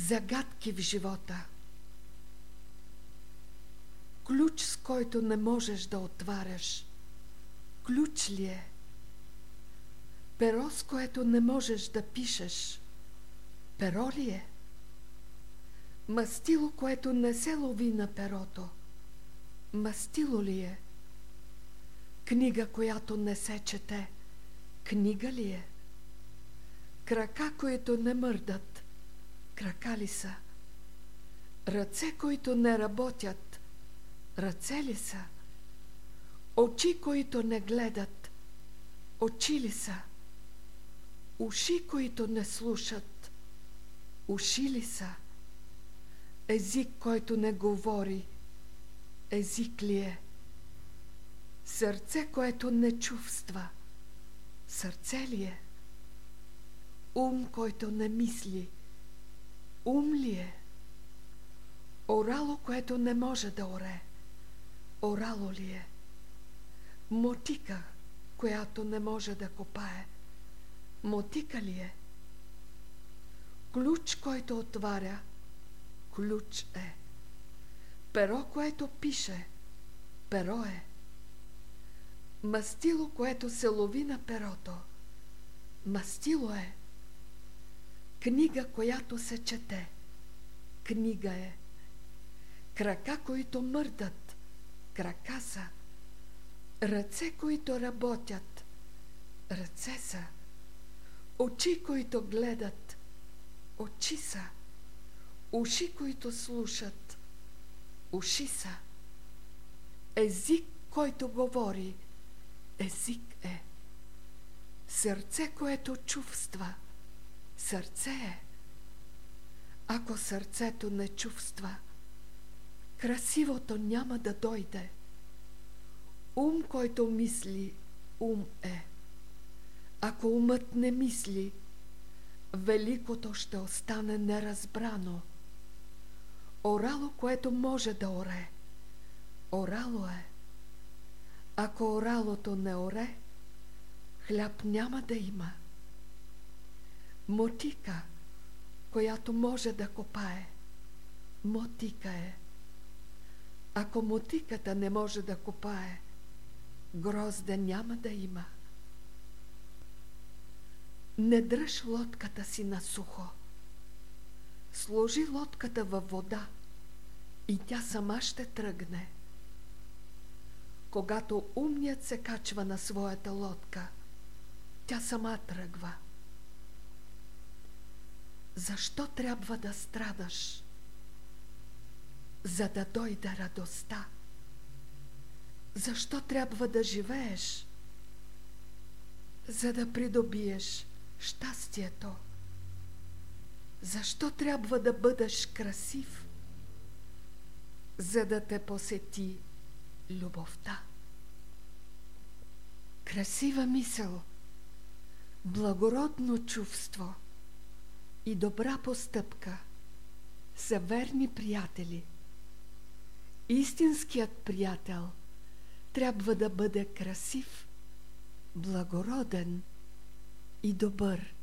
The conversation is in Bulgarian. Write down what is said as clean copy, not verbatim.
Загадки в живота. Ключ, с който не можеш да отваряш. Ключ ли е? Перо, с което не можеш да пишеш. Перо ли е? Мастило, което не се лови на перото. Мастило ли е? Книга, която не се чете. Книга ли е? Крака, които не мърдат. Крака ли са? Ръце, които не работят. Ръце ли са? Очи, които не гледат. Очи ли са? Уши, които не слушат. Уши ли са? Език, който не говори. Език ли е? Сърце, което не чувства. Сърце ли е? Ум, който не мисли. Ум ли е? Орало, което не може да оре. Орало ли е? Мотика, която не може да копае. Мотика ли е? Ключ, който отваря. Ключ е. Перо, което пише. Перо е. Мастило, което се лови на перото. Мастило е. Книга, която се чете. Книга е. Крака, които мърдат. Крака са. Ръце, които работят. Ръце са. Очи, които гледат. Очи са. Уши, които слушат. Уши са. Език, който говори. Език е. Сърце, което чувства. Сърце е. Ако сърцето не чувства, красивото няма да дойде. Ум, който мисли, ум е. Ако умът не мисли, великото ще остане неразбрано. Орало, което може да оре. Орало е. Ако оралото не оре, хляб няма да има. Мотика, която може да копае. Мотика е. Ако мотиката не може да копае, грозде няма да има. Не дръж лодката си на сухо. Сложи лодката във вода и тя сама ще тръгне. Когато умният се качва на своята лодка, тя сама тръгва. Защо трябва да страдаш? За да дойде радостта. Защо трябва да живееш? За да придобиеш щастието. Защо трябва да бъдеш красив? За да те посети любовта. Красива мисъл, благородно чувство и добра постъпка са верни приятели. Истинският приятел трябва да бъде красив, благороден и добър.